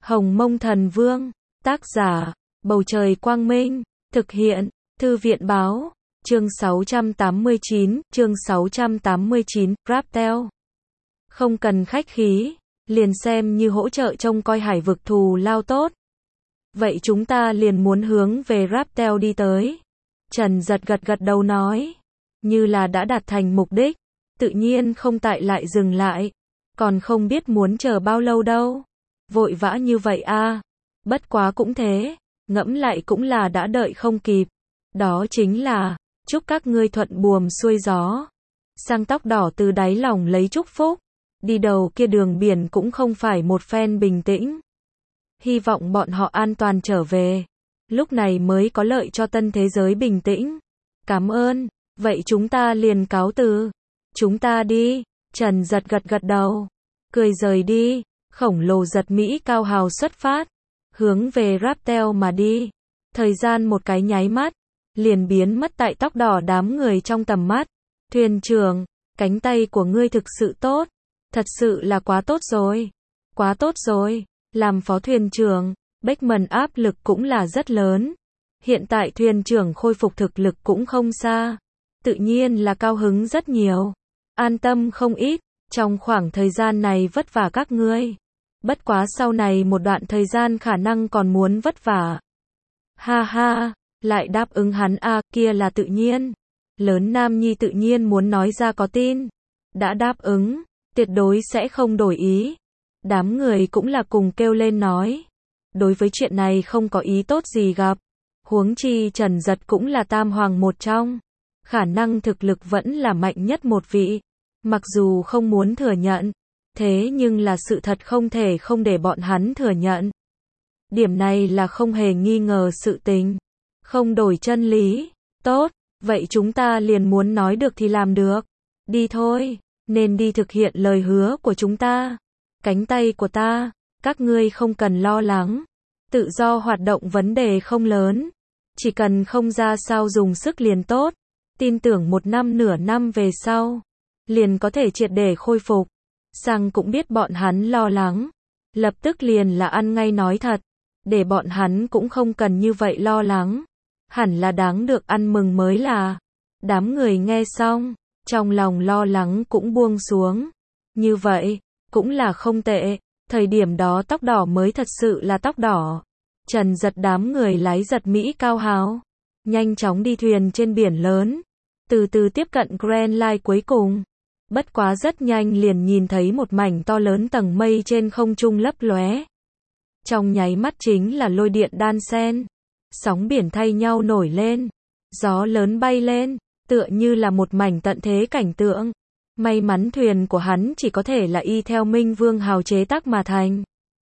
Hồng Mông Thần Vương, tác giả, Bầu Trời Quang Minh, thực hiện, Thư viện Báo, chương 689, Raptel. Không cần khách khí, liền xem như hỗ trợ trông coi hải vực thù lao tốt. Vậy chúng ta liền muốn hướng về Raptel đi tới. Trần Giật gật đầu nói, như là đã đạt thành mục đích, tự nhiên không tại lại dừng lại, còn không biết muốn chờ bao lâu đâu. Vội vã như vậy a, bất quá cũng thế, ngẫm lại cũng là đã đợi không kịp. Đó chính là, chúc các ngươi thuận buồm xuôi gió. Sang tóc đỏ từ đáy lòng lấy chúc phúc, đi đầu kia đường biển cũng không phải một phen bình tĩnh. Hy vọng bọn họ an toàn trở về, lúc này mới có lợi cho tân thế giới bình tĩnh. Cảm ơn, vậy chúng ta liền cáo từ. Chúng ta đi, Trần Giật gật đầu, cười rời đi. Khổng lồ giật Mỹ cao hào xuất phát, hướng về Raptel mà đi. Thời gian một cái nháy mắt, liền biến mất tại tóc đỏ đám người trong tầm mắt. Thuyền trưởng, cánh tay của ngươi thực sự tốt, thật sự là quá tốt rồi. Quá tốt rồi, làm phó thuyền trưởng, Beckman áp lực cũng là rất lớn. Hiện tại thuyền trưởng khôi phục thực lực cũng không xa, tự nhiên là cao hứng rất nhiều, an tâm không ít. Trong khoảng thời gian này vất vả các ngươi. Bất quá sau này một đoạn thời gian khả năng còn muốn vất vả. Ha ha, lại đáp ứng hắn a, kia là tự nhiên. Lớn Nam Nhi tự nhiên muốn nói ra có tin. Đã đáp ứng, tuyệt đối sẽ không đổi ý. Đám người cũng là cùng kêu lên nói. Đối với chuyện này không có ý tốt gì gặp. Huống chi Trần Giật cũng là tam hoàng một trong. Khả năng thực lực vẫn là mạnh nhất một vị. Mặc dù không muốn thừa nhận, thế nhưng là sự thật không thể không để bọn hắn thừa nhận. Điểm này là không hề nghi ngờ sự tình. Không đổi chân lý. Tốt, vậy chúng ta liền muốn nói được thì làm được. Đi thôi, nên đi thực hiện lời hứa của chúng ta. Cánh tay của ta, các ngươi không cần lo lắng. Tự do hoạt động vấn đề không lớn. Chỉ cần không ra sao dùng sức liền tốt. Tin tưởng một năm nửa năm về sau, liền có thể triệt để khôi phục. Sang cũng biết bọn hắn lo lắng, lập tức liền là ăn ngay nói thật, để bọn hắn cũng không cần như vậy lo lắng, hẳn là đáng được ăn mừng mới là. Đám người nghe xong, trong lòng lo lắng cũng buông xuống, như vậy, cũng là không tệ, thời điểm đó tóc đỏ mới thật sự là tóc đỏ. Trần Giật đám người lái giật Mỹ cao hào, nhanh chóng đi thuyền trên biển lớn, từ từ tiếp cận Grand Line cuối cùng. Bất quá rất nhanh liền nhìn thấy một mảnh to lớn tầng mây trên không trung lấp lóe. Trong nháy mắt chính là lôi điện đan xen, sóng biển thay nhau nổi lên, gió lớn bay lên, tựa như là một mảnh tận thế cảnh tượng. May mắn thuyền của hắn chỉ có thể là y theo Minh Vương hào chế tác mà thành.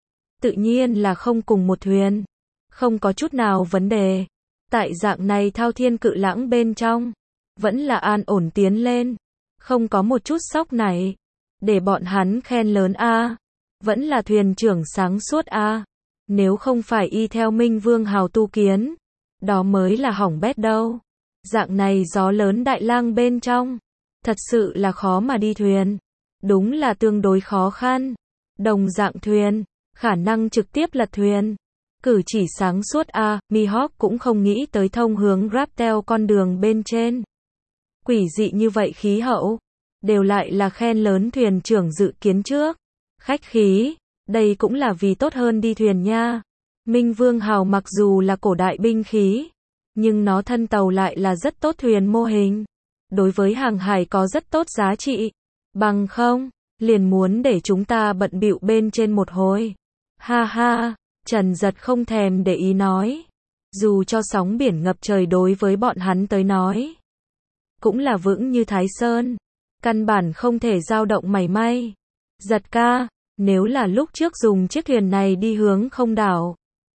Tự nhiên là không cùng một thuyền, không có chút nào vấn đề. Tại dạng này thao thiên cự lãng bên trong, vẫn là an ổn tiến lên. Không có một chút sóc này, để bọn hắn khen lớn a. Vẫn là thuyền trưởng sáng suốt a. Nếu không phải y theo Minh Vương hào tu kiến, đó mới là hỏng bét đâu. Dạng này gió lớn đại lang bên trong, thật sự là khó mà đi thuyền. Đúng là tương đối khó khăn. Đồng dạng thuyền, khả năng trực tiếp lật thuyền. Cử chỉ sáng suốt a, Mihawk cũng không nghĩ tới thông hướng Raptel con đường bên trên. Quỷ dị như vậy khí hậu, đều lại là khen lớn thuyền trưởng dự kiến trước. Khách khí, đây cũng là vì tốt hơn đi thuyền nha. Minh Vương hào mặc dù là cổ đại binh khí, nhưng nó thân tàu lại là rất tốt thuyền mô hình. Đối với hàng hải có rất tốt giá trị. Bằng không, liền muốn để chúng ta bận bịu bên trên một hồi. Ha ha, Trần Giật không thèm để ý nói. Dù cho sóng biển ngập trời đối với bọn hắn tới nói, cũng là vững như Thái Sơn, căn bản không thể dao động mảy may. Giật ca, nếu là lúc trước dùng chiếc thuyền này đi hướng không đảo,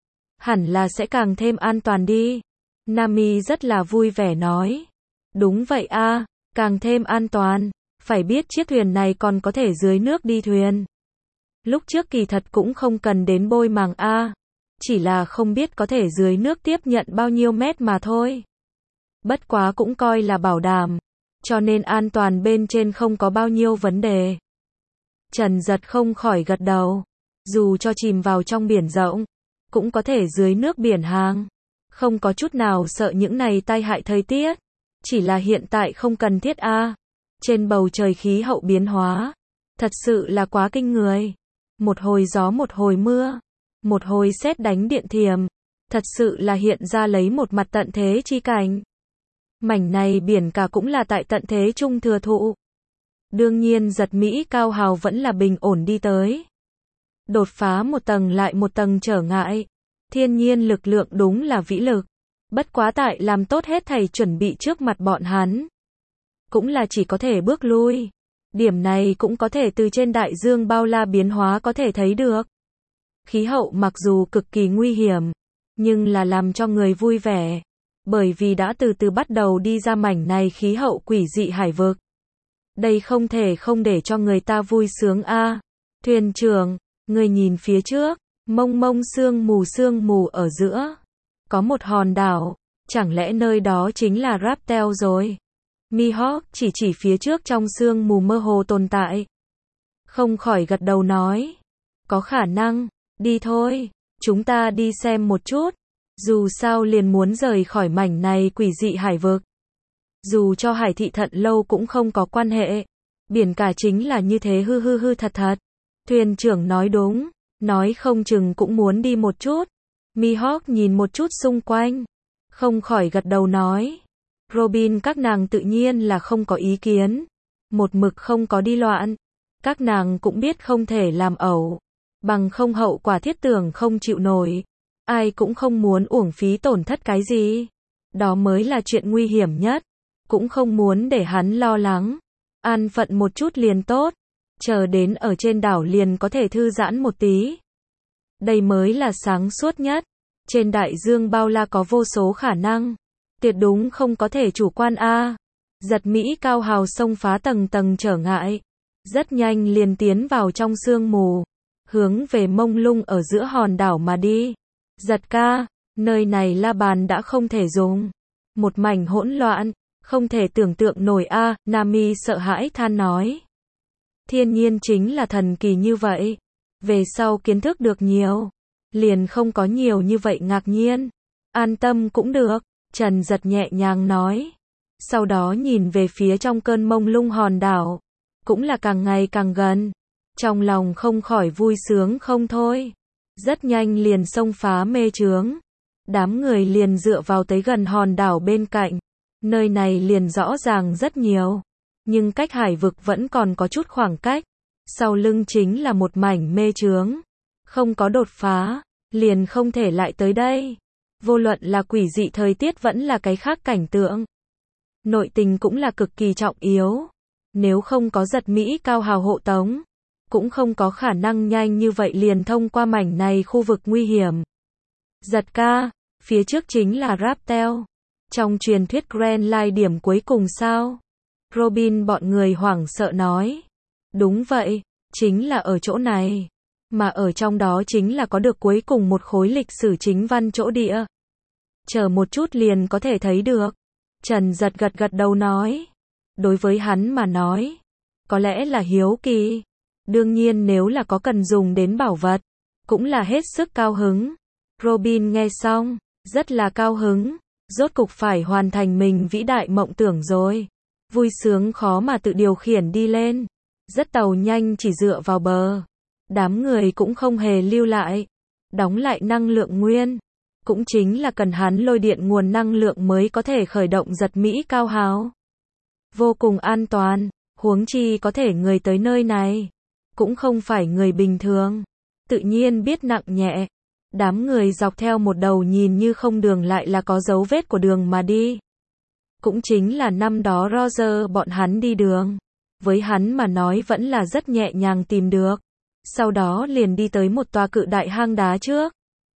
hẳn là sẽ càng thêm an toàn đi. Nami rất là vui vẻ nói. Đúng vậy a, càng thêm an toàn, phải biết chiếc thuyền này còn có thể dưới nước đi thuyền. Lúc trước kỳ thật cũng không cần đến bôi màng a, chỉ là không biết có thể dưới nước tiếp nhận bao nhiêu mét mà thôi. Bất quá cũng coi là bảo đảm, cho nên an toàn bên trên không có bao nhiêu vấn đề. Trần Giật không khỏi gật đầu. Dù cho chìm vào trong biển rộng, cũng có thể dưới nước biển hàng. Không có chút nào sợ những này tai hại thời tiết. Chỉ là hiện tại không cần thiết a. Trên bầu trời khí hậu biến hóa. Thật sự là quá kinh người. Một hồi gió một hồi mưa. Một hồi sét đánh điện thiểm. Thật sự là hiện ra lấy một mặt tận thế chi cảnh. Mảnh này biển cả cũng là tại tận thế trung thừa thụ. Đương nhiên giật Mỹ Cao Hào vẫn là bình ổn đi tới. Đột phá một tầng lại một tầng trở ngại. Thiên nhiên lực lượng đúng là vĩ lực. Bất quá tại làm tốt hết thảy chuẩn bị trước mặt bọn hắn. Cũng là chỉ có thể bước lui. Điểm này cũng có thể từ trên đại dương bao la biến hóa có thể thấy được. Khí hậu mặc dù cực kỳ nguy hiểm, nhưng là làm cho người vui vẻ. Bởi vì đã từ từ bắt đầu đi ra mảnh này khí hậu quỷ dị hải vực. Đây không thể không để cho người ta vui sướng a. Thuyền trưởng, người nhìn phía trước, mông mông sương mù ở giữa. Có một hòn đảo, chẳng lẽ nơi đó chính là Raptel rồi? Mihawk chỉ phía trước trong sương mù mơ hồ tồn tại. Không khỏi gật đầu nói. Có khả năng, đi thôi, chúng ta đi xem một chút. Dù sao liền muốn rời khỏi mảnh này quỷ dị hải vực. Dù cho hải thị thận lâu cũng không có quan hệ. Biển cả chính là như thế hư thật. Thuyền trưởng nói đúng, nói không chừng cũng muốn đi một chút. Mihawk nhìn một chút xung quanh. Không khỏi gật đầu nói. Robin các nàng tự nhiên là không có ý kiến. Một mực không có đi loạn. Các nàng cũng biết không thể làm ẩu. Bằng không hậu quả thiết tưởng không chịu nổi. Ai cũng không muốn uổng phí tổn thất cái gì. Đó mới là chuyện nguy hiểm nhất. Cũng không muốn để hắn lo lắng. An phận một chút liền tốt. Chờ đến ở trên đảo liền có thể thư giãn một tí. Đây mới là sáng suốt nhất. Trên đại dương bao la có vô số khả năng. Tuyệt đúng không có thể chủ quan a. Giật Mỹ Cao Hào xông phá tầng tầng trở ngại. Rất nhanh liền tiến vào trong sương mù. Hướng về mông lung ở giữa hòn đảo mà đi. Giật ca, nơi này la bàn đã không thể dùng. Một mảnh hỗn loạn, không thể tưởng tượng nổi a. Nami sợ hãi than nói. Thiên nhiên chính là thần kỳ như vậy. Về sau kiến thức được nhiều. Liền không có nhiều như vậy ngạc nhiên. An tâm cũng được. Trần Giật nhẹ nhàng nói. Sau đó nhìn về phía trong cơn mông lung hòn đảo. Cũng là càng ngày càng gần. Trong lòng không khỏi vui sướng không thôi. Rất nhanh liền xông phá mê chướng. Đám người liền dựa vào tới gần hòn đảo bên cạnh. Nơi này liền rõ ràng rất nhiều. Nhưng cách hải vực vẫn còn có chút khoảng cách. Sau lưng chính là một mảnh mê chướng. Không có đột phá, liền không thể lại tới đây. Vô luận là quỷ dị thời tiết vẫn là cái khác cảnh tượng. Nội tình cũng là cực kỳ trọng yếu. Nếu không có Giật Mỹ Cao Hào hộ tống, cũng không có khả năng nhanh như vậy liền thông qua mảnh này khu vực nguy hiểm. Giật ca, phía trước chính là Raptel. Trong truyền thuyết Grand Line điểm cuối cùng sao? Robin bọn người hoảng sợ nói. Đúng vậy, chính là ở chỗ này. Mà ở trong đó chính là có được cuối cùng một khối lịch sử chính văn chỗ địa. Chờ một chút liền có thể thấy được. Trần Giật gật đầu nói. Đối với hắn mà nói, có lẽ là hiếu kỳ. Đương nhiên nếu là có cần dùng đến bảo vật, cũng là hết sức cao hứng. Robin nghe xong, rất là cao hứng. Rốt cục phải hoàn thành mình vĩ đại mộng tưởng rồi. Vui sướng khó mà tự điều khiển đi lên. Rất tàu nhanh chỉ dựa vào bờ. Đám người cũng không hề lưu lại. Đóng lại năng lượng nguyên. Cũng chính là cần hắn lôi điện nguồn năng lượng mới có thể khởi động Giật Mỹ Cao Hào. Vô cùng an toàn. Huống chi có thể người tới nơi này. Cũng không phải người bình thường. Tự nhiên biết nặng nhẹ. Đám người dọc theo một đầu nhìn như không đường lại là có dấu vết của đường mà đi. Cũng chính là năm đó Roger bọn hắn đi đường. Với hắn mà nói vẫn là rất nhẹ nhàng tìm được. Sau đó liền đi tới một tòa cự đại hang đá trước.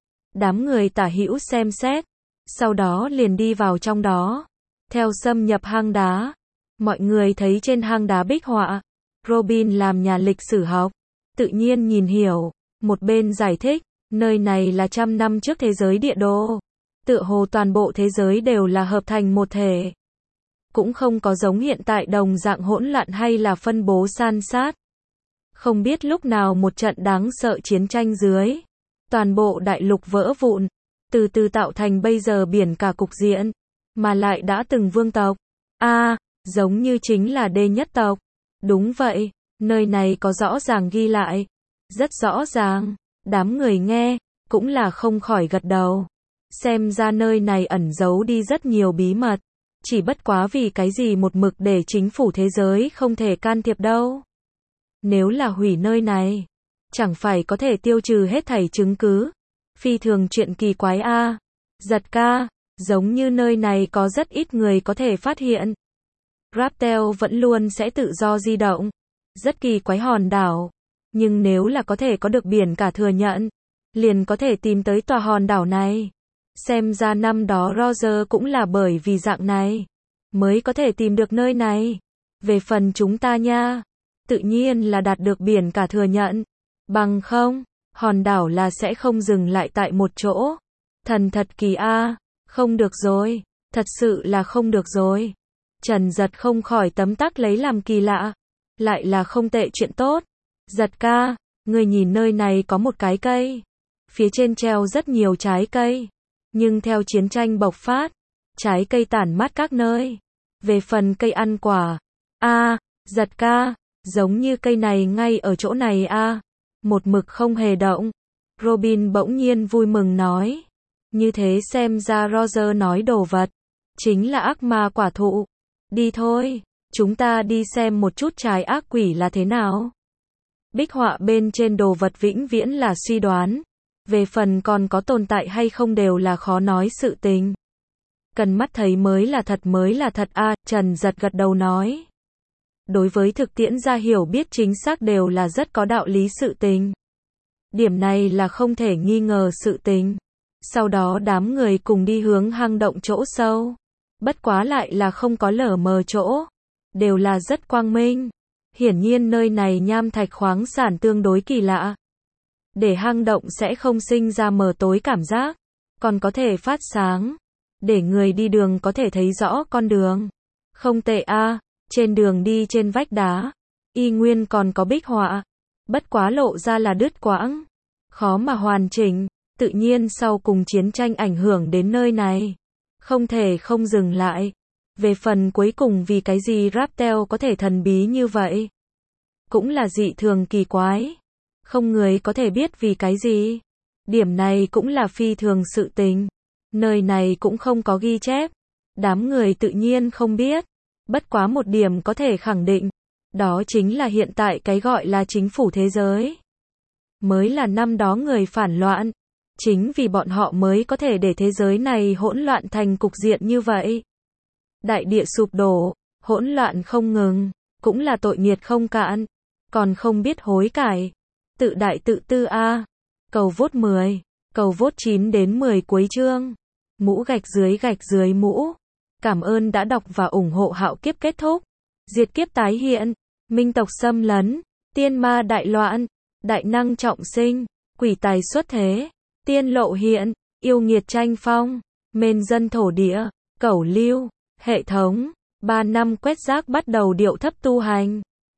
Đám người tả hữu xem xét. Sau đó liền đi vào trong đó. Theo xâm nhập hang đá. Mọi người thấy trên hang đá bích họa. Robin làm nhà lịch sử học. Tự nhiên nhìn hiểu. Một bên giải thích. Nơi này là 100 năm trước thế giới địa đồ. Tựa hồ toàn bộ thế giới đều là hợp thành một thể. Cũng không có giống hiện tại đồng dạng hỗn loạn hay là phân bố san sát. Không biết lúc nào một trận đáng sợ chiến tranh dưới toàn bộ đại lục vỡ vụn, từ từ tạo thành bây giờ biển cả cục diện, mà lại đã từng vương tộc. Giống như chính là đê nhất tộc. Đúng vậy, nơi này có rõ ràng ghi lại. Rất rõ ràng, đám người nghe, cũng là không khỏi gật đầu. Xem ra nơi này ẩn giấu đi rất nhiều bí mật. Chỉ bất quá vì cái gì một mực để chính phủ thế giới không thể can thiệp đâu. Nếu là hủy nơi này, chẳng phải có thể tiêu trừ hết thảy chứng cứ. Phi thường chuyện kỳ quái a. Giật ca, giống như nơi này có rất ít người có thể phát hiện. Raptel vẫn luôn sẽ tự do di động. Rất kỳ quái hòn đảo. Nhưng nếu là có thể có được biển cả thừa nhận, liền có thể tìm tới tòa hòn đảo này. Xem ra năm đó Roger cũng là bởi vì dạng này, mới có thể tìm được nơi này. Về phần chúng ta nha, tự nhiên là đạt được biển cả thừa nhận. Bằng không, hòn đảo là sẽ không dừng lại tại một chỗ. Thần thật kỳ a, không được rồi, thật sự là không được rồi. Trần Giật không khỏi tấm tắc lấy làm kỳ lạ. Lại là không tệ chuyện tốt. Giật ca, người nhìn nơi này có một cái cây. Phía trên treo rất nhiều trái cây. Nhưng theo chiến tranh bộc phát, trái cây tản mát các nơi. Về phần cây ăn quả, giật ca, giống như cây này ngay ở chỗ này một mực không hề động. Robin bỗng nhiên vui mừng nói. Như thế xem ra Roger nói đồ vật, chính là ác ma quả thụ. Đi thôi, chúng ta đi xem một chút trái ác quỷ là thế nào. Bích họa bên trên đồ vật vĩnh viễn là suy đoán. Về phần còn có tồn tại hay không đều là khó nói sự tình. Cần mắt thấy mới là thật Trần Giật gật đầu nói. Đối với thực tiễn ra hiểu biết chính xác đều là rất có đạo lý sự tình. Điểm này là không thể nghi ngờ sự tình. Sau đó đám người cùng đi hướng hang động chỗ sâu. Bất quá lại là không có lở mờ chỗ. Đều là rất quang minh. Hiển nhiên nơi này nham thạch khoáng sản tương đối kỳ lạ. Để hang động sẽ không sinh ra mờ tối cảm giác. Còn có thể phát sáng. Để người đi đường có thể thấy rõ con đường. Không tệ trên đường đi trên vách đá. Y nguyên còn có bích họa. Bất quá lộ ra là đứt quãng. Khó mà hoàn chỉnh. Tự nhiên sau cùng chiến tranh ảnh hưởng đến nơi này. Không thể không dừng lại. Về phần cuối cùng vì cái gì Raptel có thể thần bí như vậy. Cũng là dị thường kỳ quái. Không người có thể biết vì cái gì. Điểm này cũng là phi thường sự tình. Nơi này cũng không có ghi chép. Đám người tự nhiên không biết. Bất quá một điểm có thể khẳng định. Đó chính là hiện tại cái gọi là chính phủ thế giới. Mới là năm đó người phản loạn. Chính vì bọn họ mới có thể để thế giới này hỗn loạn thành cục diện như vậy. Đại địa sụp đổ, hỗn loạn không ngừng, cũng là tội nghiệt không cạn. Còn không biết hối cải. Tự đại tự tư Cầu vote 10, cầu vote 9 đến 10 cuối chương. Mũ gạch dưới mũ. Cảm ơn đã đọc và ủng hộ Hạo Kiếp kết thúc. Diệt kiếp tái hiện. Minh tộc xâm lấn. Tiên ma đại loạn. Đại năng trọng sinh. Quỷ tài xuất thế. Tiên lộ hiện. Yêu nghiệt tranh phong. Mên dân thổ địa. Cẩu lưu. Hệ thống. 3 năm quét rác bắt đầu điệu thấp tu hành.